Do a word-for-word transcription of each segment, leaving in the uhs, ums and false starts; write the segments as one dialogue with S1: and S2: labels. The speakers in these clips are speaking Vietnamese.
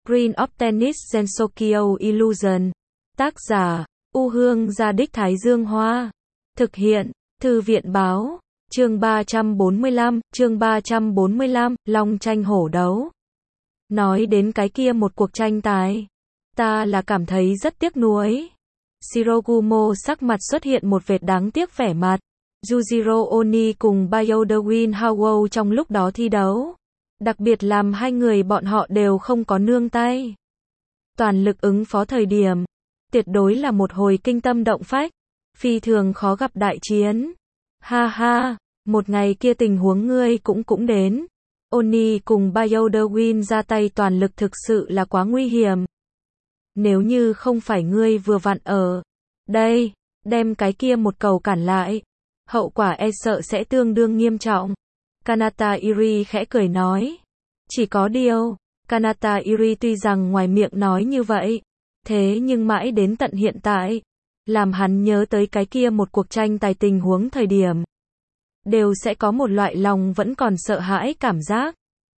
S1: Green of Tennis Gensokyo Illusion. Tác giả, U Hương Gia Đích Thái Dương Hoa. Thực hiện, Thư viện Báo. Chương ba trăm bốn mươi lăm, chương ba trăm bốn mươi lăm, long tranh hổ đấu. Nói đến cái kia một cuộc tranh tài, ta là cảm thấy rất tiếc nuối. Shirogumo sắc mặt xuất hiện một vệt đáng tiếc vẻ mặt. Yujiro Oni cùng Bayodawin Howell trong lúc đó thi đấu, đặc biệt làm hai người bọn họ đều không có nương tay. Toàn lực ứng phó thời điểm, tuyệt đối là một hồi kinh tâm động phách, phi thường khó gặp đại chiến. Ha ha, một ngày kia tình huống ngươi cũng cũng đến. Oni cùng Bayodawin ra tay toàn lực thực sự là quá nguy hiểm. Nếu như không phải ngươi vừa vặn ở đây, đem cái kia một cầu cản lại, hậu quả e sợ sẽ tương đương nghiêm trọng. Kanata Iri khẽ cười nói. Chỉ có điều, Kanata Iri tuy rằng ngoài miệng nói như vậy, thế nhưng mãi đến tận hiện tại, làm hắn nhớ tới cái kia một cuộc tranh tài tình huống thời điểm, đều sẽ có một loại lòng vẫn còn sợ hãi cảm giác.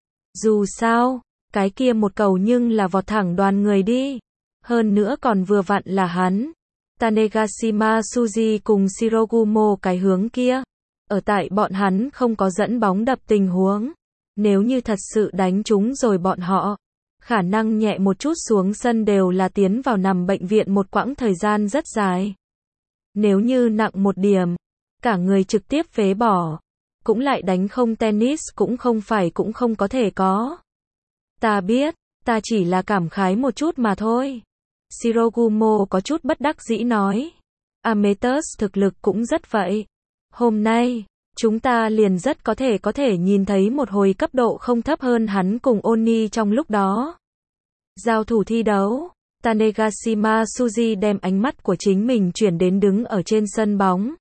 S1: Dù sao, cái kia một cầu nhưng là vọt thẳng đoàn người đi. Hơn nữa còn vừa vặn là hắn, Tanegashima Tsuji cùng Shirogumo cái hướng kia. Ở tại bọn hắn không có dẫn bóng đập tình huống, nếu như thật sự đánh trúng rồi bọn họ, khả năng nhẹ một chút xuống sân đều là tiến vào nằm bệnh viện một quãng thời gian rất dài. Nếu như nặng một điểm, cả người trực tiếp phế bỏ, cũng lại đánh không tennis cũng không phải cũng không có thể có. Ta biết, ta chỉ là cảm khái một chút mà thôi. Shirogumo có chút bất đắc dĩ nói. Amethyst thực lực cũng rất vậy. Hôm nay, chúng ta liền rất có thể có thể nhìn thấy một hồi cấp độ không thấp hơn hắn cùng Oni trong lúc đó. Giao thủ thi đấu, Tanegashima Tsuji đem ánh mắt của chính mình chuyển đến đứng ở trên sân bóng.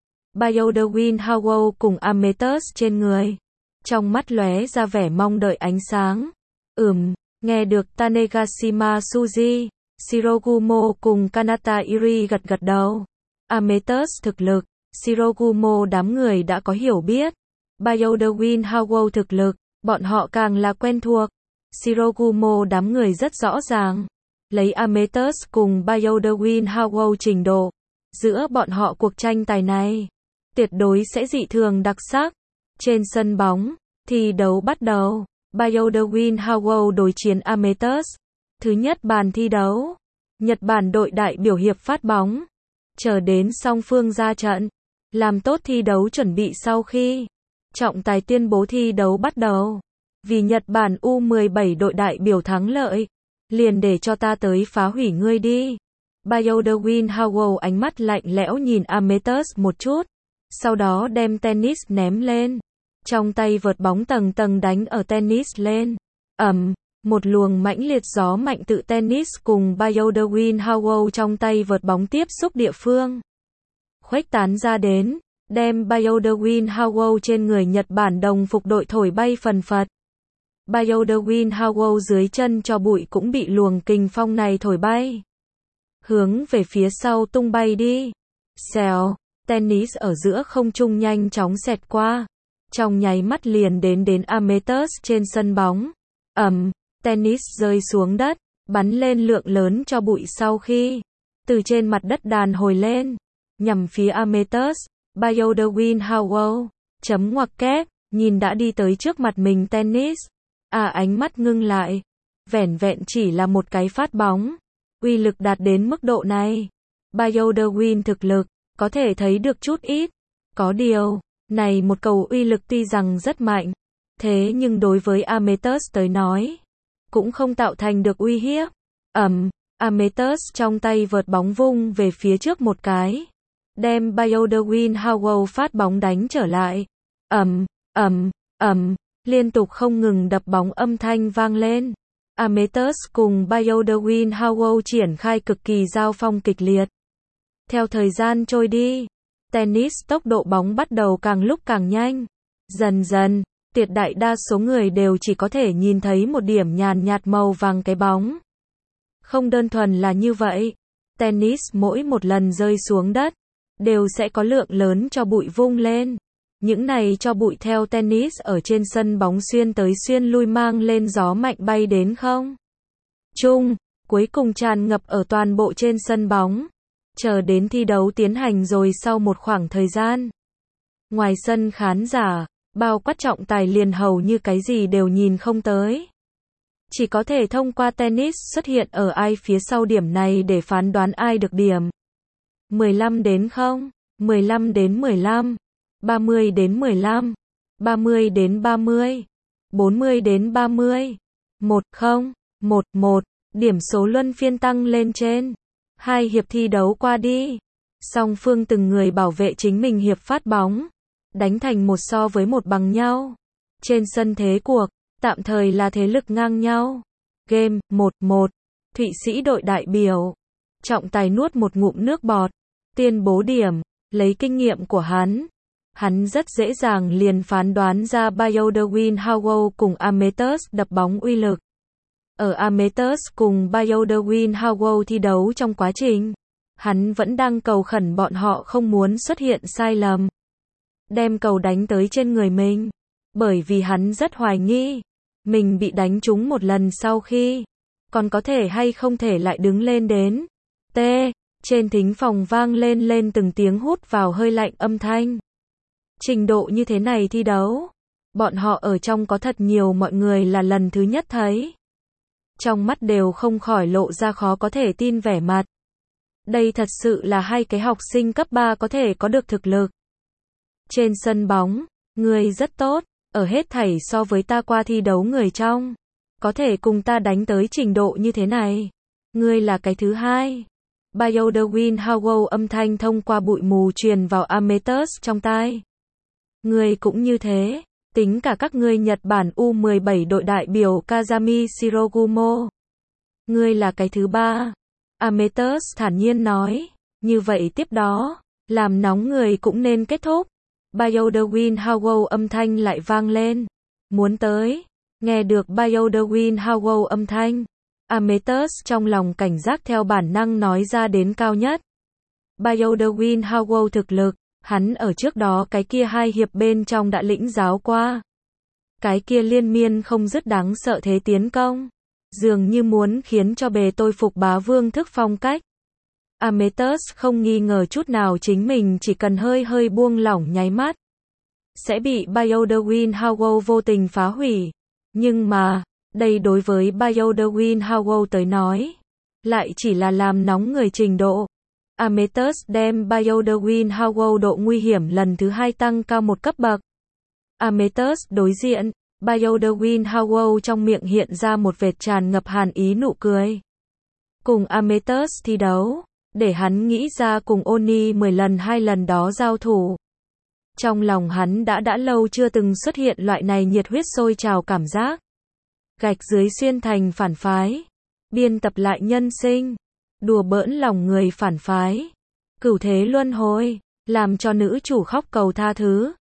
S1: Bayodawin Howell cùng Amethyst trên người. Trong mắt lóe ra vẻ mong đợi ánh sáng. Ừm, nghe được Tanegashima Tsuji, Shirogumo cùng Kanata Iri gật gật đầu. Amethyst thực lực, Shirogumo đám người đã có hiểu biết. Bayodawin Howell thực lực, bọn họ càng là quen thuộc. Shirogumo đám người rất rõ ràng. Lấy Amethyst cùng Bayodawin Howell trình độ, giữa bọn họ cuộc tranh tài này, tuyệt đối sẽ dị thường đặc sắc. Trên sân bóng, thi đấu bắt đầu. Bayodawin Howell đối chiến Amethyst. Thứ nhất bàn thi đấu, Nhật Bản đội đại biểu hiệp phát bóng. Chờ đến song phương ra trận, làm tốt thi đấu chuẩn bị sau khi trọng tài tuyên bố thi đấu bắt đầu. Vì Nhật Bản U mười bảy đội đại biểu thắng lợi, liền để cho ta tới phá hủy ngươi đi. Bayodawin Howell ánh mắt lạnh lẽo nhìn Amethyst một chút, sau đó đem tennis ném lên. Trong tay vợt bóng tầng tầng đánh ở tennis lên. Ầm, một luồng mãnh liệt gió mạnh tự tennis cùng Bayodawin Howell trong tay vợt bóng tiếp xúc địa phương khuếch tán ra đến, đem Bayodawin Howell trên người Nhật Bản đồng phục đội thổi bay phần phật. Bayodawin Howell dưới chân cho bụi cũng bị luồng kình phong này thổi bay, hướng về phía sau tung bay đi. Xèo, tennis ở giữa không trung nhanh chóng xẹt qua, trong nháy mắt liền đến đến Amethyst trên sân bóng. Ầm, tennis rơi xuống đất, bắn lên lượng lớn cho bụi sau khi từ trên mặt đất đàn hồi lên, nhằm phía Amethyst. Bayodawin Howell, chấm ngoặc kép, nhìn đã đi tới trước mặt mình tennis. À, ánh mắt ngưng lại. Vẻn vẹn chỉ là một cái phát bóng, uy lực đạt đến mức độ này. Bayodawin thực lực, có thể thấy được chút ít. Có điều, này một cầu uy lực tuy rằng rất mạnh, thế nhưng đối với Amethyst tới nói, cũng không tạo thành được uy hiếp. Ầm, Amethyst trong tay vợt bóng vung về phía trước một cái, đem Bayodawin Howell phát bóng đánh trở lại. Ầm, ầm, ầm, liên tục không ngừng đập bóng âm thanh vang lên. Amethyst cùng Bayodawin Howell triển khai cực kỳ giao phong kịch liệt. Theo thời gian trôi đi, tennis tốc độ bóng bắt đầu càng lúc càng nhanh. Dần dần, tuyệt đại đa số người đều chỉ có thể nhìn thấy một điểm nhàn nhạt màu vàng cái bóng. Không đơn thuần là như vậy, tennis mỗi một lần rơi xuống đất, đều sẽ có lượng lớn cho bụi vung lên. Những này cho bụi theo tennis ở trên sân bóng xuyên tới xuyên lui mang lên gió mạnh bay đến không trung, cuối cùng tràn ngập ở toàn bộ trên sân bóng. Chờ đến thi đấu tiến hành rồi sau một khoảng thời gian. Ngoài sân khán giả, bao quát trọng tài liền hầu như cái gì đều nhìn không tới. Chỉ có thể thông qua tennis xuất hiện ở ai phía sau điểm này để phán đoán ai được điểm. mười lăm đến không, mười lăm đến mười lăm, ba mươi đến mười lăm, ba mươi đến ba mươi, bốn mươi đến ba mươi, một không, một một, điểm số luân phiên tăng lên trên. Hai hiệp thi đấu qua đi, song phương từng người bảo vệ chính mình hiệp phát bóng, đánh thành một so với một bằng nhau. Trên sân thế cuộc, tạm thời là thế lực ngang nhau. Game một một, Thụy Sĩ đội đại biểu. Trọng tài nuốt một ngụm nước bọt, tuyên bố điểm, lấy kinh nghiệm của hắn. Hắn rất dễ dàng liền phán đoán ra Bayo de Winhago cùng Amethyst đập bóng uy lực. Ở Amethyst cùng Bayo de Winhago thi đấu trong quá trình, hắn vẫn đang cầu khẩn bọn họ không muốn xuất hiện sai lầm. Đem cầu đánh tới trên người mình. Bởi vì hắn rất hoài nghi, mình bị đánh trúng một lần sau khi, còn có thể hay không thể lại đứng lên đến. T. Trên thính phòng vang lên lên từng tiếng hút vào hơi lạnh âm thanh. Trình độ như thế này thi đấu, bọn họ ở trong có thật nhiều mọi người là lần thứ nhất thấy. Trong mắt đều không khỏi lộ ra khó có thể tin vẻ mặt. Đây thật sự là hai cái học sinh cấp ba có thể có được thực lực. Trên sân bóng, người rất tốt, ở hết thảy so với ta qua thi đấu người trong, có thể cùng ta đánh tới trình độ như thế này. Ngươi là cái thứ hai. Bayo de Winhago âm thanh thông qua bụi mù truyền vào Amethyst trong tai. Ngươi cũng như thế, tính cả các ngươi Nhật Bản U mười bảy đội đại biểu Kazami Shirogumo. Ngươi là cái thứ ba. Amethyst thản nhiên nói, như vậy tiếp đó, làm nóng người cũng nên kết thúc. Bayo de Winhago âm thanh lại vang lên. Muốn tới. Nghe được Bayo de Winhago âm thanh, Amethyst trong lòng cảnh giác theo bản năng nói ra đến cao nhất. Bayo de Winhago thực lực, hắn ở trước đó cái kia hai hiệp bên trong đã lĩnh giáo qua. Cái kia liên miên không dứt đáng sợ thế tiến công, dường như muốn khiến cho bề tôi phục bá vương thức phong cách. Amethyst không nghi ngờ chút nào chính mình chỉ cần hơi hơi buông lỏng nháy mắt, sẽ bị Bayo de Winhago vô tình phá hủy. Nhưng mà, đây đối với Bayo de Winhago tới nói, lại chỉ là làm nóng người trình độ. Amethyst đem Bayo de Winhago độ nguy hiểm lần thứ hai tăng cao một cấp bậc. Amethyst đối diện, Bayo de Winhago trong miệng hiện ra một vệt tràn ngập hàn ý nụ cười. Cùng Amethyst thi đấu, để hắn nghĩ ra cùng Oni mười lần hai lần đó giao thủ. Trong lòng hắn đã đã lâu chưa từng xuất hiện loại này nhiệt huyết sôi trào cảm giác. Gạch dưới xuyên thành phản phái, biên tập lại nhân sinh, đùa bỡn lòng người phản phái, cửu thế luân hồi, làm cho nữ chủ khóc cầu tha thứ.